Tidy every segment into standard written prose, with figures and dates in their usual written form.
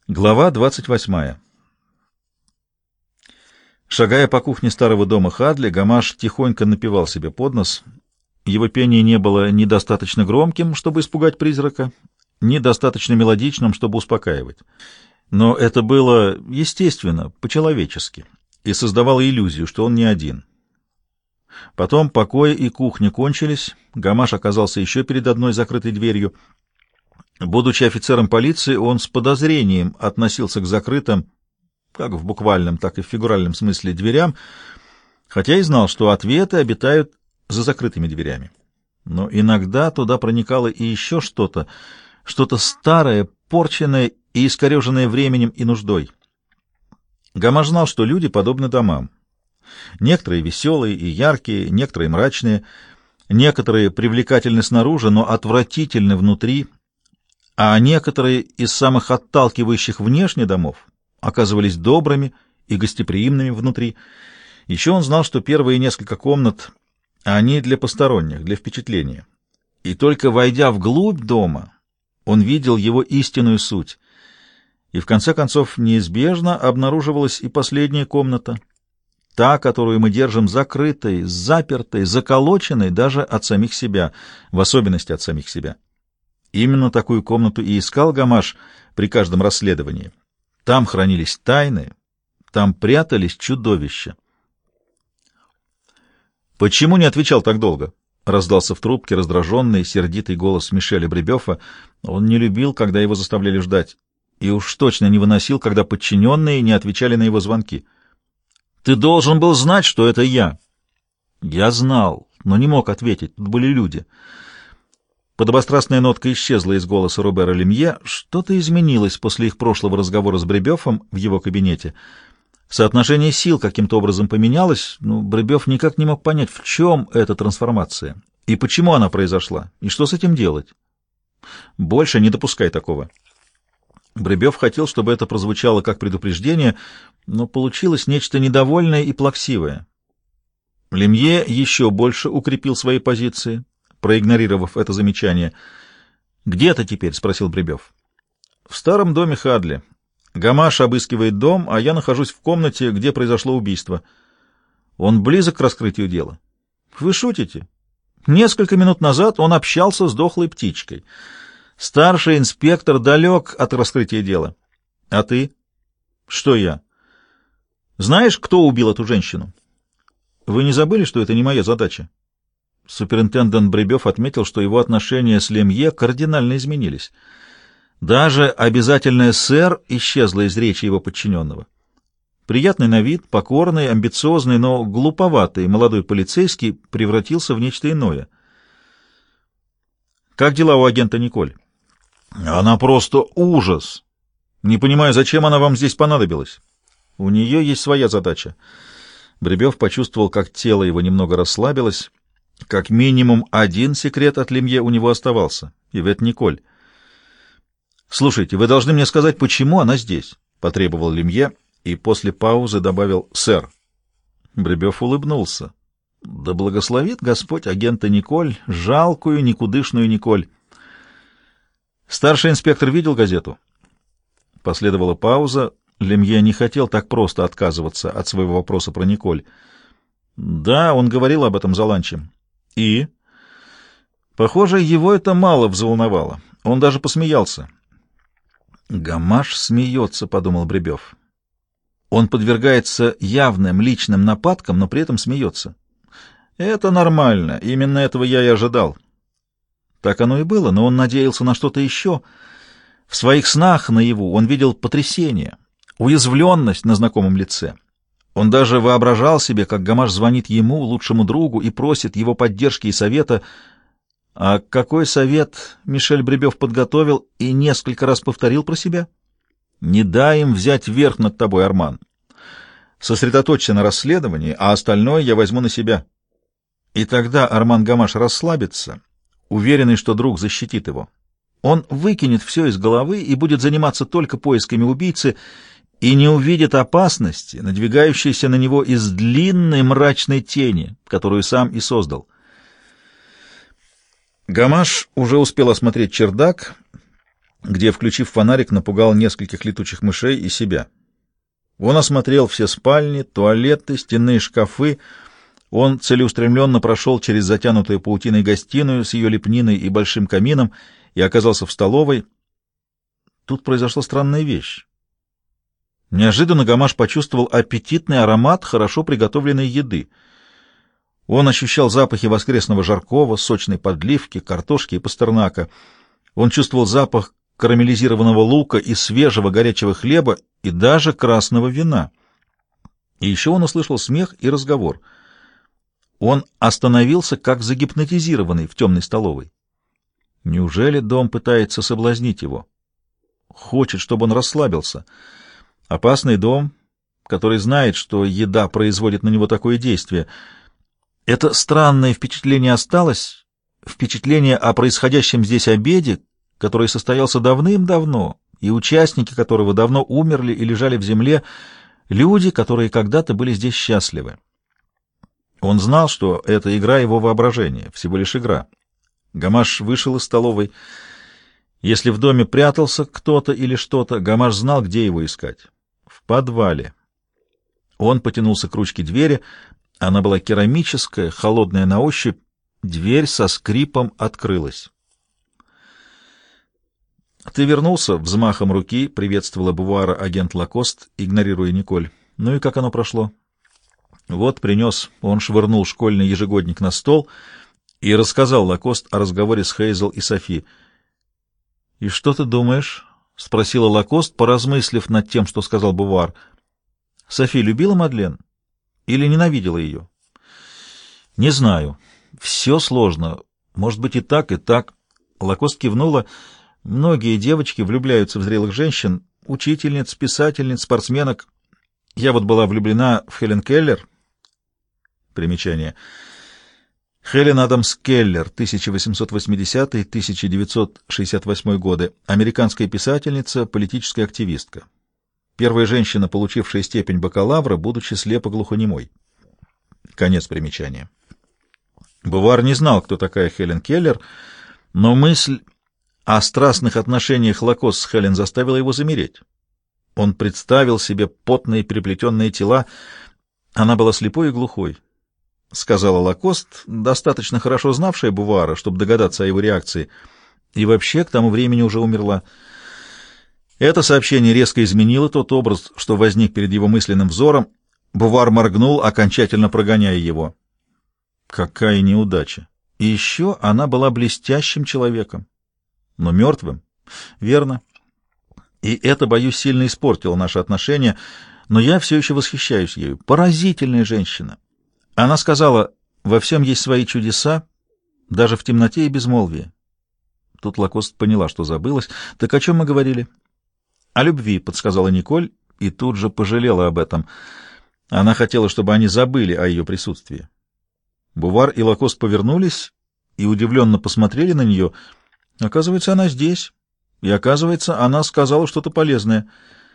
Глава 28. Шагая по кухне старого дома Хадли, Гамаш тихонько напевал себе под нос. Его пение не было ни достаточно громким, чтобы испугать призрака, ни достаточно мелодичным, чтобы успокаивать. Но это было естественно, по-человечески, и создавало иллюзию, что он не один. Потом покои и кухня кончились, Гамаш оказался еще перед одной закрытой дверью. Будучи офицером полиции, он с подозрением относился к закрытым, как в буквальном, так и в фигуральном смысле, дверям, хотя и знал, что ответы обитают за закрытыми дверями. Но иногда туда проникало и еще что-то старое, порченное и искореженное временем и нуждой. Гамаш знал, что люди подобны домам. Некоторые веселые и яркие, некоторые мрачные, некоторые привлекательны снаружи, но отвратительны внутри, а некоторые из самых отталкивающих внешне домов оказывались добрыми и гостеприимными внутри. Еще он знал, что первые несколько комнат, они для посторонних, для впечатления. И только войдя вглубь дома, он видел его истинную суть. И в конце концов неизбежно обнаруживалась и последняя комната, та, которую мы держим закрытой, запертой, заколоченной даже от самих себя, в особенности от самих себя. Именно такую комнату и искал Гамаш при каждом расследовании. Там хранились тайны, там прятались чудовища. «Почему не отвечал так долго?» — раздался в трубке раздраженный, сердитый голос Мишеля Бребёфа. Он не любил, когда его заставляли ждать, и уж точно не выносил, когда подчиненные не отвечали на его звонки. «Ты должен был знать, что это я». «Я знал, но не мог ответить. Тут были люди». Подобострастная нотка исчезла из голоса Робера Лемье. Что-то изменилось после их прошлого разговора с Бребёфом в его кабинете. Соотношение сил каким-то образом поменялось, но Бребёф никак не мог понять, в чем эта трансформация, и почему она произошла, и что с этим делать. «Больше не допускай такого». Бребёв хотел, чтобы это прозвучало как предупреждение, но получилось нечто недовольное и плаксивое. Лемье еще больше укрепил свои позиции, проигнорировав это замечание. «Где ты теперь?» — спросил Бребёв. «В старом доме Хадли. Гамаш обыскивает дом, а я нахожусь в комнате, где произошло убийство. Он близок к раскрытию дела». «Вы шутите? Несколько минут назад он общался с дохлой птичкой. Старший инспектор далек от раскрытия дела. А ты?» «Что я?» «Знаешь, кто убил эту женщину?» «Вы не забыли, что это не моя задача?» Суперинтендант Бребёв отметил, что его отношения с Лемье кардинально изменились. Даже обязательное «сэр» исчезло из речи его подчиненного. Приятный на вид, покорный, амбициозный, но глуповатый молодой полицейский превратился в нечто иное. «Как дела у агента Николь?» «Она просто ужас! Не понимаю, зачем она вам здесь понадобилась?» «У нее есть своя задача». Бребёв почувствовал, как тело его немного расслабилось. Как минимум один секрет от Лемье у него оставался — Ивет Николь. «Слушайте, вы должны мне сказать, почему она здесь?» — потребовал Лемье и после паузы добавил «сэр». Бребёв улыбнулся. «Да благословит Господь агента Николь, жалкую, никудышную Николь». «Старший инспектор видел газету?» Последовала пауза. Лемье не хотел так просто отказываться от своего вопроса про Николь. «Да, он говорил об этом за ланчем». «И?» Похоже, его это мало взволновало. Он даже посмеялся. «Гамаш смеется», — подумал Бребёв. «Он подвергается явным личным нападкам, но при этом смеется. Это нормально, именно этого я и ожидал». Так оно и было, но он надеялся на что-то еще. В своих снах наяву он видел потрясение, уязвленность на знакомом лице. Он даже воображал себе, как Гамаш звонит ему, лучшему другу, и просит его поддержки и совета. А какой совет Мишель Бребёв подготовил и несколько раз повторил про себя? «Не дай им взять верх над тобой, Арман. Сосредоточься на расследовании, а остальное я возьму на себя». И тогда Арман Гамаш расслабится, уверенный, что друг защитит его. Он выкинет все из головы и будет заниматься только поисками убийцы, и не увидит опасности, надвигающейся на него из длинной мрачной тени, которую сам и создал. Гамаш уже успел осмотреть чердак где, включив фонарик, напугал нескольких летучих мышей и себя. Он осмотрел все спальни, туалеты, стенные шкафы. Он целеустремленно прошел через затянутую паутиной гостиную с ее лепниной и большим камином и оказался в столовой. Тут произошла странная вещь. Неожиданно Гамаш почувствовал аппетитный аромат хорошо приготовленной еды. Он ощущал запахи воскресного жаркого, сочной подливки, картошки и пастернака. Он чувствовал запах карамелизированного лука и свежего горячего хлеба и даже красного вина. И еще он услышал смех и разговор. Он остановился, как загипнотизированный в темной столовой. Неужели дом пытается соблазнить его? Хочет, чтобы он расслабился. Опасный дом, который знает, что еда производит на него такое действие. Это странное впечатление осталось, впечатление о происходящем здесь обеде, который состоялся давным-давно, и участники которого давно умерли и лежали в земле, люди, которые когда-то были здесь счастливы. Он знал, что это игра его воображения, всего лишь игра. Гамаш вышел из столовой. Если в доме прятался кто-то или что-то, Гамаш знал, где его искать. В подвале. Он потянулся к ручке двери. Она была керамическая, холодная на ощупь. Дверь со скрипом открылась. «Ты вернулся?» — взмахом руки приветствовала Бувуара агент Лакост, игнорируя Николь. «Ну и как оно прошло?» «Вот принес». Он швырнул школьный ежегодник на стол и рассказал Лакост о разговоре с Хейзел и Софи. «И что ты думаешь?» — спросила Лакост, поразмыслив над тем, что сказал Бувуар. «Софи любила Мадлен или ненавидела ее?» «Не знаю. Все сложно. Может быть и так, и так». Лакост кивнула. «Многие девочки влюбляются в зрелых женщин, учительниц, писательниц, спортсменок. Я вот была влюблена в Хелен Келлер». Примечание. Хелен Адамс Келлер, 1880-1968 годы, американская писательница, политическая активистка. Первая женщина, получившая степень бакалавра, будучи слепо-глухонемой. Конец примечания. Бувуар не знал, кто такая Хелен Келлер, но мысль о страстных отношениях Лакост с Хелен заставила его замереть. Он представил себе потные переплетенные тела. Она была слепой и глухой. — сказала Лакост, достаточно хорошо знавшая Бувуара, чтобы догадаться о его реакции, и вообще к тому времени уже умерла. Это сообщение резко изменило тот образ, что возник перед его мысленным взором. Бувуар моргнул, окончательно прогоняя его. Какая неудача! И еще она была блестящим человеком, но мертвым. Верно. И это, боюсь, сильно испортило наши отношения, но я все еще восхищаюсь ею. Поразительная женщина. Она сказала, во всем есть свои чудеса, даже в темноте и безмолвии. Тут Лакост поняла, что забылась. Так о чем мы говорили? О любви, подсказала Николь, и тут же пожалела об этом. Она хотела, чтобы они забыли о ее присутствии. Бувуар и Лакост повернулись и удивленно посмотрели на нее. Оказывается, она здесь. И, оказывается, она сказала что-то полезное.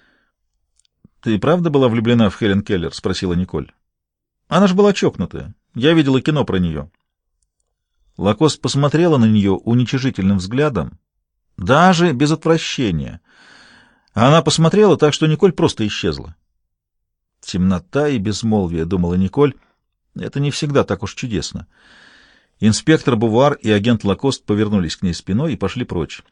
— Ты правда была влюблена в Хелен Келлер? — спросила Николь. Она же была чокнутая. Я видела кино про нее. Лакост посмотрела на нее уничижительным взглядом, даже без отвращения. Она посмотрела так, что Николь просто исчезла. Темнота и безмолвие, думала Николь, это не всегда так уж чудесно. Инспектор Бувуар и агент Лакост повернулись к ней спиной и пошли прочь.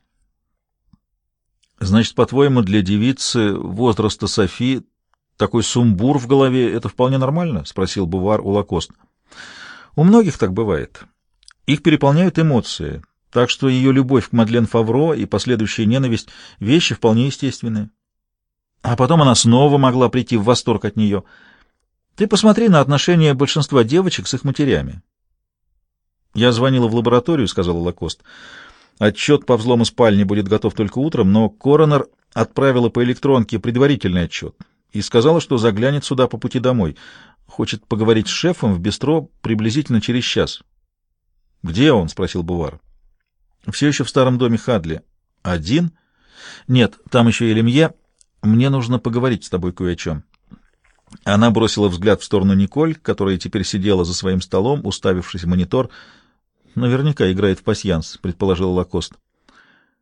Значит, по-твоему, для девицы возраста Софи такой сумбур в голове — это вполне нормально? — спросил Бувуар у Лакост. — У многих так бывает. Их переполняют эмоции, так что ее любовь к Мадлен Фавро и последующая ненависть — вещи вполне естественные. А потом она снова могла прийти в восторг от нее. Ты посмотри на отношения большинства девочек с их матерями. — Я звонила в лабораторию, — сказала Лакост. — Отчет по взлому спальни будет готов только утром, но коронер отправила по электронке предварительный отчет и сказала, что заглянет сюда по пути домой. Хочет поговорить с шефом в бистро приблизительно через час. — Где он? — спросил Бувуар. — Все еще в старом доме Хадли. — Один? — Нет, там еще и Лемье. Мне нужно поговорить с тобой кое о чем. Она бросила взгляд в сторону Николь, которая теперь сидела за своим столом, уставившись в монитор. — Наверняка играет в пасьянс, — предположила Лакост.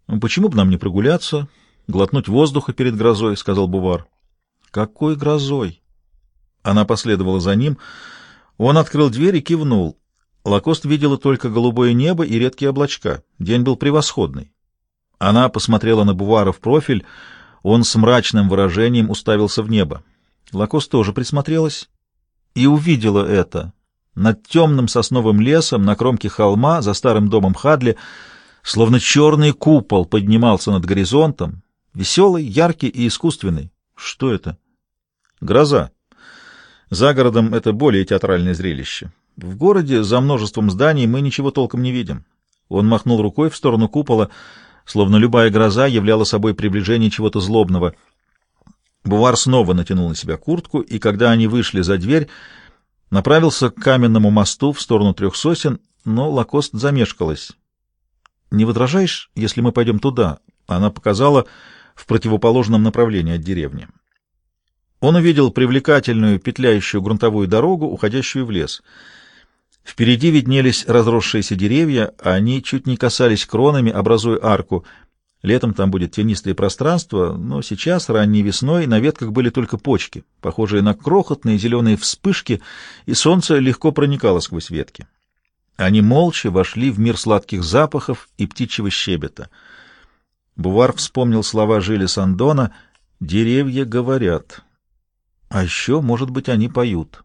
«Ну, почему бы нам не прогуляться, глотнуть воздуха перед грозой?» — сказал Бувар. «Какой грозой?» Она последовала за ним. Он открыл дверь и кивнул. Лакост видела только голубое небо и редкие облачка. День был превосходный. Она посмотрела на Бувара в профиль. Он с мрачным выражением уставился в небо. Лакост тоже присмотрелась и увидела это. Над темным сосновым лесом, на кромке холма, за старым домом Хадли, словно черный купол поднимался над горизонтом, веселый, яркий и искусственный. Что это? Гроза. За городом это более театральное зрелище. В городе за множеством зданий мы ничего толком не видим. Он махнул рукой в сторону купола, словно любая гроза являла собой приближение чего-то злобного. Бувар снова натянул на себя куртку, и когда они вышли за дверь, направился к каменному мосту в сторону трех сосен, но Лакост замешкалась. «Не возражаешь, если мы пойдем туда?» Она показала в противоположном направлении от деревни. Он увидел привлекательную петляющую грунтовую дорогу, уходящую в лес. Впереди виднелись разросшиеся деревья, а они чуть не касались кронами, образуя арку. Летом там будет тенистое пространство, но сейчас, ранней весной, на ветках были только почки, похожие на крохотные зеленые вспышки, и солнце легко проникало сквозь ветки. Они молча вошли в мир сладких запахов и птичьего щебета. Бувар вспомнил слова Жиля Сандона «Деревья говорят». А еще, может быть, они поют.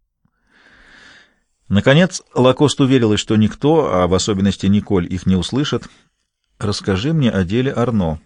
Наконец, Лакост уверилась, что никто, а в особенности Николь, их не услышит. «Расскажи мне о деле Арно».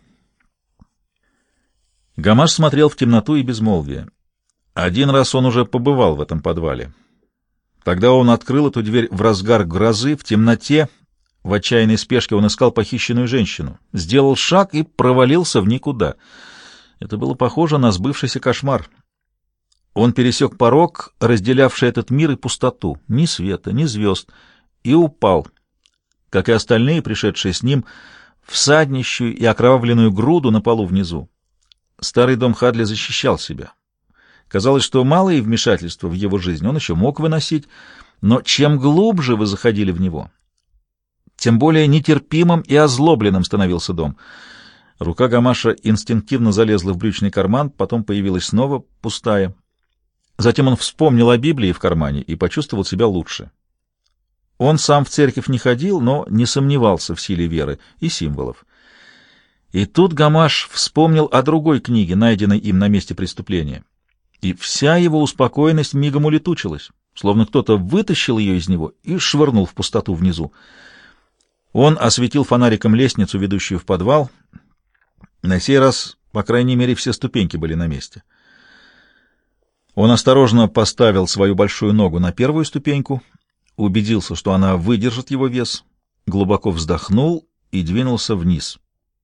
Гамаш смотрел в темноту и безмолвие. Один раз он уже побывал в этом подвале. Тогда он открыл эту дверь в разгар грозы, в темноте. В отчаянной спешке он искал похищенную женщину. Сделал шаг и провалился в никуда. Это было похоже на сбывшийся кошмар. Он пересек порог, разделявший этот мир и пустоту. Ни света, ни звезд. И упал, как и остальные, пришедшие с ним, в саднищую и окровавленную груду на полу внизу. Старый дом Хадли защищал себя. Казалось, что малые вмешательства в его жизнь он еще мог выносить, но чем глубже вы заходили в него, тем более нетерпимым и озлобленным становился дом. Рука Гамаша инстинктивно залезла в брючный карман, потом появилась снова, пустая. Затем он вспомнил о Библии в кармане и почувствовал себя лучше. Он сам в церковь не ходил, но не сомневался в силе веры и символов. И тут Гамаш вспомнил о другой книге, найденной им на месте преступления. И вся его успокоенность мигом улетучилась, словно кто-то вытащил ее из него и швырнул в пустоту внизу. Он осветил фонариком лестницу, ведущую в подвал. На сей раз, по крайней мере, все ступеньки были на месте. Он осторожно поставил свою большую ногу на первую ступеньку, убедился, что она выдержит его вес, глубоко вздохнул и двинулся вниз.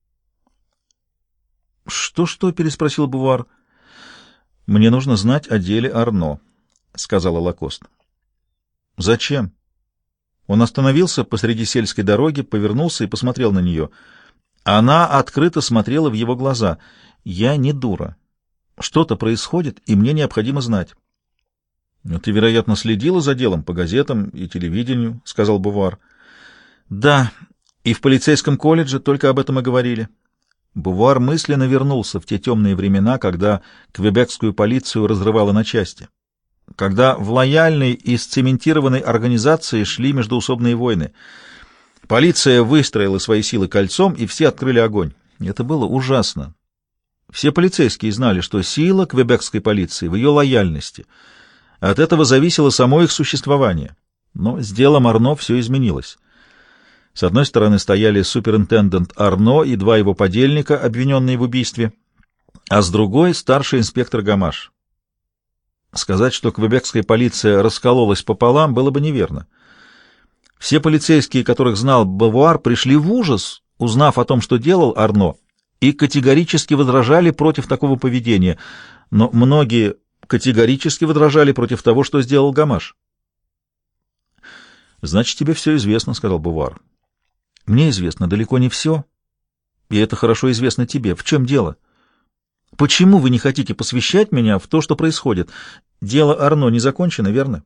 «Что-что?» — переспросил Бувар. «Мне нужно знать о деле Арно», — сказала Лакост. «Зачем?» Он остановился посреди сельской дороги, повернулся и посмотрел на нее. Она открыто смотрела в его глаза. «Я не дура. Что-то происходит, и мне необходимо знать». «Ты, вероятно, следила за делом по газетам и телевидению», — сказал Бувар. «Да, и в полицейском колледже только об этом и говорили». Бувар мысленно вернулся в те темные времена, когда квебекскую полицию разрывало на части, когда в лояльной и сцементированной организации шли междоусобные войны. Полиция выстроила свои силы кольцом, и все открыли огонь. Это было ужасно. Все полицейские знали, что сила квебекской полиции в ее лояльности. От этого зависело само их существование. Но с делом Арно все изменилось. С одной стороны стояли суперинтендант Арно и два его подельника, обвиненные в убийстве, а с другой — старший инспектор Гамаш. Сказать, что квебекская полиция раскололась пополам, было бы неверно. Все полицейские, которых знал Бувар, пришли в ужас, узнав о том, что делал Арно, и категорически возражали против такого поведения, но многие категорически возражали против того, что сделал Гамаш. «Значит, тебе все известно», — сказал Бувар. «Мне известно далеко не все, и это хорошо известно тебе. В чем дело? Почему вы не хотите посвящать меня в то, что происходит? Дело Арно не закончено, верно?»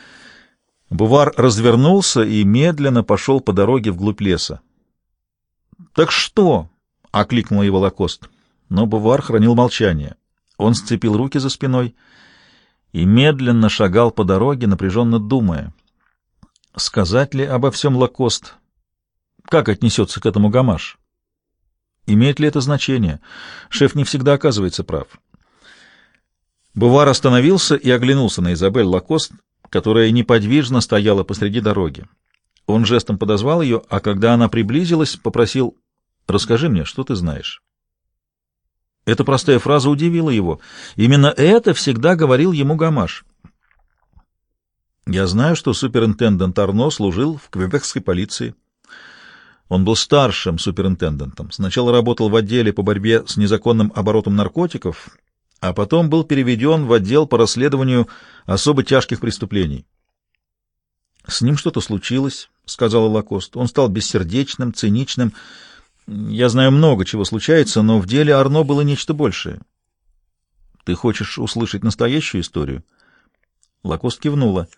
Бувар развернулся и медленно пошел по дороге вглубь леса. «Так что?» — окликнул его Лакост. Но Бувар хранил молчание. Он сцепил руки за спиной и медленно шагал по дороге, напряженно думая. Сказать ли обо всем Лакост? Как отнесется к этому Гамаш? Имеет ли это значение? Шеф не всегда оказывается прав. Бувар остановился и оглянулся на Изабель Лакост, которая неподвижно стояла посреди дороги. Он жестом подозвал ее, а когда она приблизилась, попросил: «Расскажи мне, что ты знаешь». Эта простая фраза удивила его. Именно это всегда говорил ему Гамаш. «Я знаю, что суперинтендант Арно служил в квебекской полиции. Он был старшим суперинтендантом. Сначала работал в отделе по борьбе с незаконным оборотом наркотиков, а потом был переведен в отдел по расследованию особо тяжких преступлений». «С ним что-то случилось», — сказала Лакост. «Он стал бессердечным, циничным. Я знаю много чего случается, но в деле Арно было нечто большее». «Ты хочешь услышать настоящую историю?» Лакост кивнула.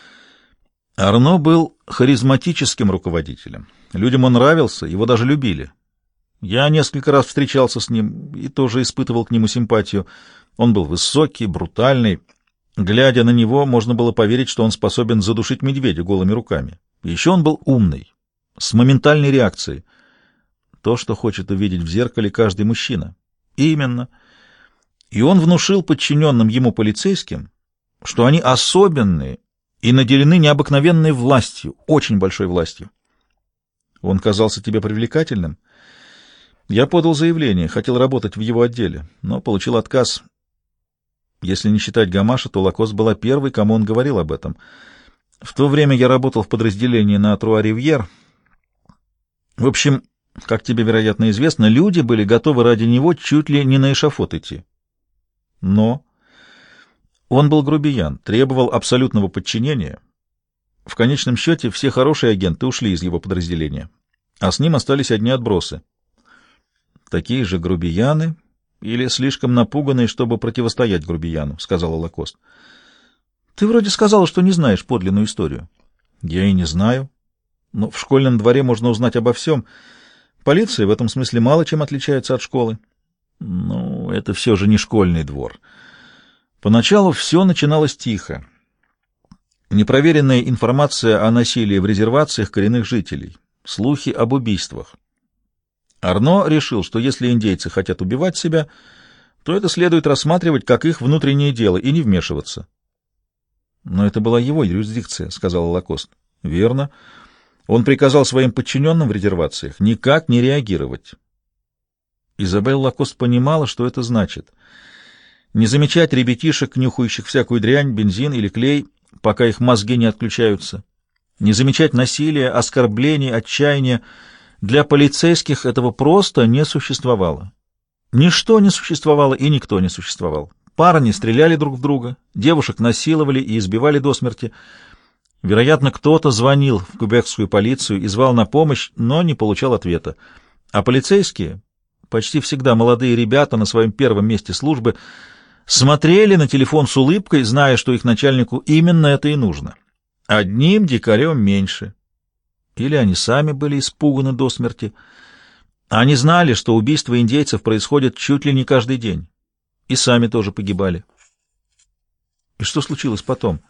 Арно был харизматическим руководителем. Людям он нравился, его даже любили. Я несколько раз встречался с ним и тоже испытывал к нему симпатию. Он был высокий, брутальный. Глядя на него, можно было поверить, что он способен задушить медведя голыми руками. Еще он был умный, с моментальной реакцией. То, что хочет увидеть в зеркале каждый мужчина. Именно. И он внушил подчиненным ему полицейским, что они особенные и наделены необыкновенной властью, очень большой властью. Он казался тебе привлекательным? Я подал заявление, хотел работать в его отделе, но получил отказ. Если не считать Гамаша, то Лакост была первой, кому он говорил об этом. В то время я работал в подразделении на Труа-Ривьер. В общем, как тебе, вероятно, известно, люди были готовы ради него чуть ли не на эшафот идти. Но он был грубиян, требовал абсолютного подчинения. В конечном счете все хорошие агенты ушли из его подразделения, а с ним остались одни отбросы. Такие же грубияны или слишком напуганные, чтобы противостоять грубияну, — сказала Лакост. — Ты вроде сказала, что не знаешь подлинную историю. — Я и не знаю. Но в школьном дворе можно узнать обо всем. Полиция в этом смысле мало чем отличается от школы. Ну, это все же не школьный двор. Поначалу все начиналось тихо. Непроверенная информация о насилии в резервациях коренных жителей, слухи об убийствах. Арно решил, что если индейцы хотят убивать себя, то это следует рассматривать как их внутреннее дело и не вмешиваться. Но это была его юрисдикция, — сказала Лакост. Верно. Он приказал своим подчиненным в резервациях никак не реагировать. Изабель Лакост понимала, что это значит. Не замечать ребятишек, нюхающих всякую дрянь, бензин или клей, пока их мозги не отключаются. Не замечать насилия, оскорблений, отчаяния. Для полицейских этого просто не существовало. Ничто не существовало и никто не существовал. Парни стреляли друг в друга, девушек насиловали и избивали до смерти. Вероятно, кто-то звонил в квебекскую полицию и звал на помощь, но не получал ответа. А полицейские, почти всегда молодые ребята на своем первом месте службы, смотрели на телефон с улыбкой, зная, что их начальнику именно это и нужно. Одним дикарем меньше. Или они сами были испуганы до смерти. Они знали, что убийства индейцев происходят чуть ли не каждый день. И сами тоже погибали. И что случилось потом?